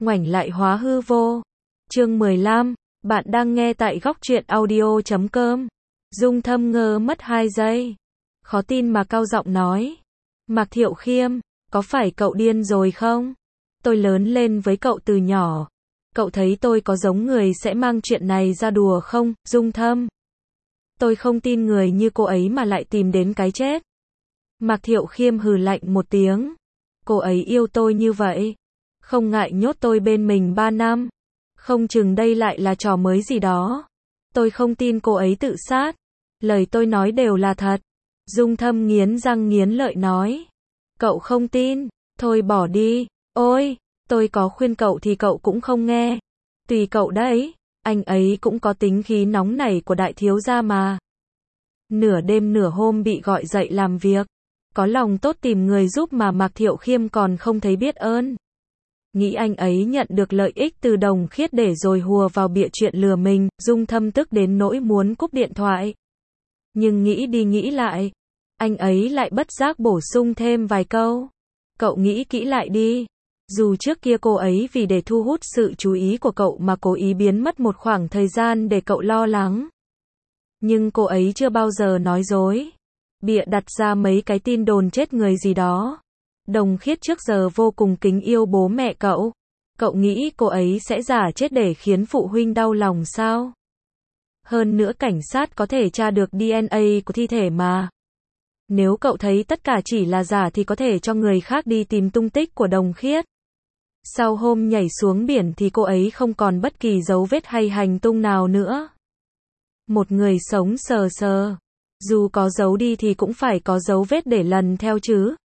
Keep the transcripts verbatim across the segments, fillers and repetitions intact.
ngoảnh lại hóa hư vô. Chương mười lăm, bạn đang nghe tại góc truyện audio chấm com. Dung Thâm ngơ mất hai giây. Khó tin mà cao giọng nói. Mạc Thiệu Khiêm, có phải cậu điên rồi không? Tôi lớn lên với cậu từ nhỏ. Cậu thấy tôi có giống người sẽ mang chuyện này ra đùa không, Dung Thâm? Tôi không tin người như cô ấy mà lại tìm đến cái chết. Mạc Thiệu Khiêm hừ lạnh một tiếng. Cô ấy yêu tôi như vậy. Không ngại nhốt tôi bên mình ba năm. Không chừng đây lại là trò mới gì đó. Tôi không tin cô ấy tự sát. Lời tôi nói đều là thật. Dung Thâm nghiến răng nghiến lợi nói. Cậu không tin, thôi bỏ đi. Ôi, tôi có khuyên cậu thì cậu cũng không nghe. Tùy cậu đấy, anh ấy cũng có tính khí nóng nảy của đại thiếu gia mà. Nửa đêm nửa hôm bị gọi dậy làm việc. Có lòng tốt tìm người giúp mà Mạc Thiệu Khiêm còn không thấy biết ơn. Nghĩ anh ấy nhận được lợi ích từ Đồng Khiết để rồi hùa vào bịa chuyện lừa mình, Dung Thâm tức đến nỗi muốn cúp điện thoại. Nhưng nghĩ đi nghĩ lại, anh ấy lại bất giác bổ sung thêm vài câu. Cậu nghĩ kỹ lại đi. Dù trước kia cô ấy vì để thu hút sự chú ý của cậu mà cố ý biến mất một khoảng thời gian để cậu lo lắng. Nhưng cô ấy chưa bao giờ nói dối. Bịa đặt ra mấy cái tin đồn chết người gì đó. Đồng Khiết trước giờ vô cùng kính yêu bố mẹ cậu. Cậu nghĩ cô ấy sẽ giả chết để khiến phụ huynh đau lòng sao? Hơn nữa cảnh sát có thể tra được đê en a của thi thể mà. Nếu cậu thấy tất cả chỉ là giả thì có thể cho người khác đi tìm tung tích của Đồng Khiết. Sau hôm nhảy xuống biển thì cô ấy không còn bất kỳ dấu vết hay hành tung nào nữa. Một người sống sờ sờ. Dù có giấu đi thì cũng phải có dấu vết để lần theo chứ.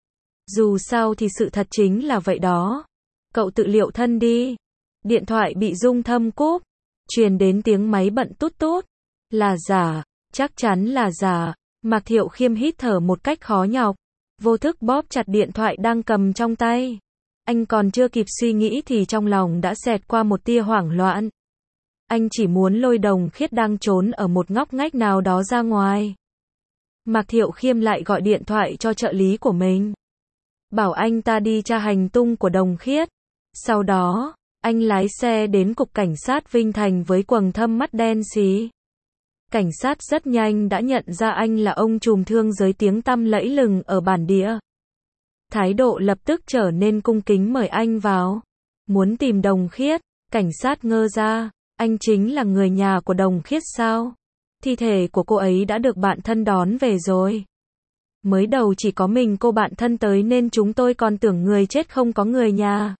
Dù sao thì sự thật chính là vậy đó. Cậu tự liệu thân đi. Điện thoại bị Dung Thâm cúp. Truyền đến tiếng máy bận tút tút. Là giả. Chắc chắn là giả. Mạc Thiệu Khiêm hít thở một cách khó nhọc. Vô thức bóp chặt điện thoại đang cầm trong tay. Anh còn chưa kịp suy nghĩ thì trong lòng đã xẹt qua một tia hoảng loạn. Anh chỉ muốn lôi Đồng Khiết đang trốn ở một ngóc ngách nào đó ra ngoài. Mạc Thiệu Khiêm lại gọi điện thoại cho trợ lý của mình. Bảo anh ta đi tra hành tung của Đồng Khiết. Sau đó, anh lái xe đến cục cảnh sát Vinh Thành với quầng thâm mắt đen xì. Cảnh sát rất nhanh đã nhận ra anh là ông trùm thương giới tiếng tăm lẫy lừng ở bản địa. Thái độ lập tức trở nên cung kính mời anh vào. Muốn tìm Đồng Khiết, cảnh sát ngơ ra. Anh chính là người nhà của Đồng Khiết sao? Thi thể của cô ấy đã được bạn thân đón về rồi. Mới đầu chỉ có mình cô bạn thân tới nên chúng tôi còn tưởng người chết không có người nhà.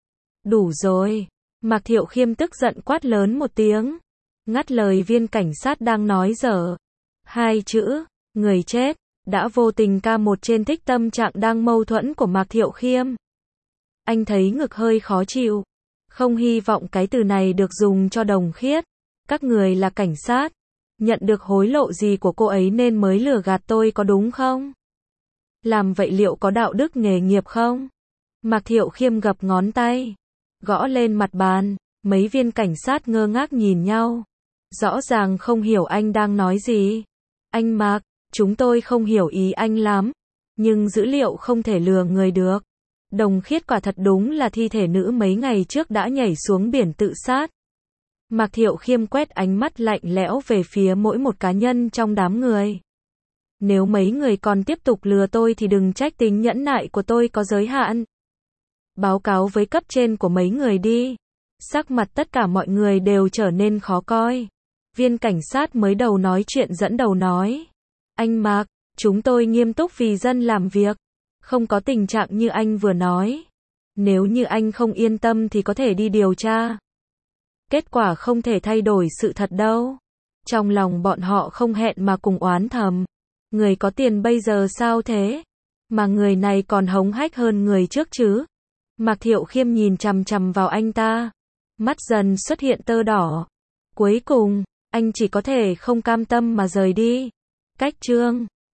Đủ rồi. Mạc Thiệu Khiêm tức giận quát lớn một tiếng. Ngắt lời viên cảnh sát đang nói dở. Hai chữ, người chết, đã vô tình ca một trên thích tâm trạng đang mâu thuẫn của Mạc Thiệu Khiêm. Anh thấy ngực hơi khó chịu. Không hy vọng cái từ này được dùng cho Đồng Khiết. Các người là cảnh sát. Nhận được hối lộ gì của cô ấy nên mới lừa gạt tôi có đúng không? Làm vậy liệu có đạo đức nghề nghiệp không? Mạc Thiệu Khiêm gập ngón tay. Gõ lên mặt bàn. Mấy viên cảnh sát ngơ ngác nhìn nhau. Rõ ràng không hiểu anh đang nói gì. Anh Mạc, chúng tôi không hiểu ý anh lắm. Nhưng dữ liệu không thể lừa người được. Đồng Khiết quả thật đúng là thi thể nữ mấy ngày trước đã nhảy xuống biển tự sát. Mạc Thiệu Khiêm quét ánh mắt lạnh lẽo về phía mỗi một cá nhân trong đám người. Nếu mấy người còn tiếp tục lừa tôi thì đừng trách tính nhẫn nại của tôi có giới hạn. Báo cáo với cấp trên của mấy người đi. Sắc mặt tất cả mọi người đều trở nên khó coi. Viên cảnh sát mới đầu nói chuyện dẫn đầu nói. Anh Mạc, chúng tôi nghiêm túc vì dân làm việc. Không có tình trạng như anh vừa nói. Nếu như anh không yên tâm thì có thể đi điều tra. Kết quả không thể thay đổi sự thật đâu. Trong lòng bọn họ không hẹn mà cùng oán thầm. Người có tiền bây giờ sao thế? Mà người này còn hống hách hơn người trước chứ. Mạc Thiệu Khiêm nhìn chằm chằm vào anh ta. Mắt dần xuất hiện tơ đỏ. Cuối cùng, anh chỉ có thể không cam tâm mà rời đi. Cách chương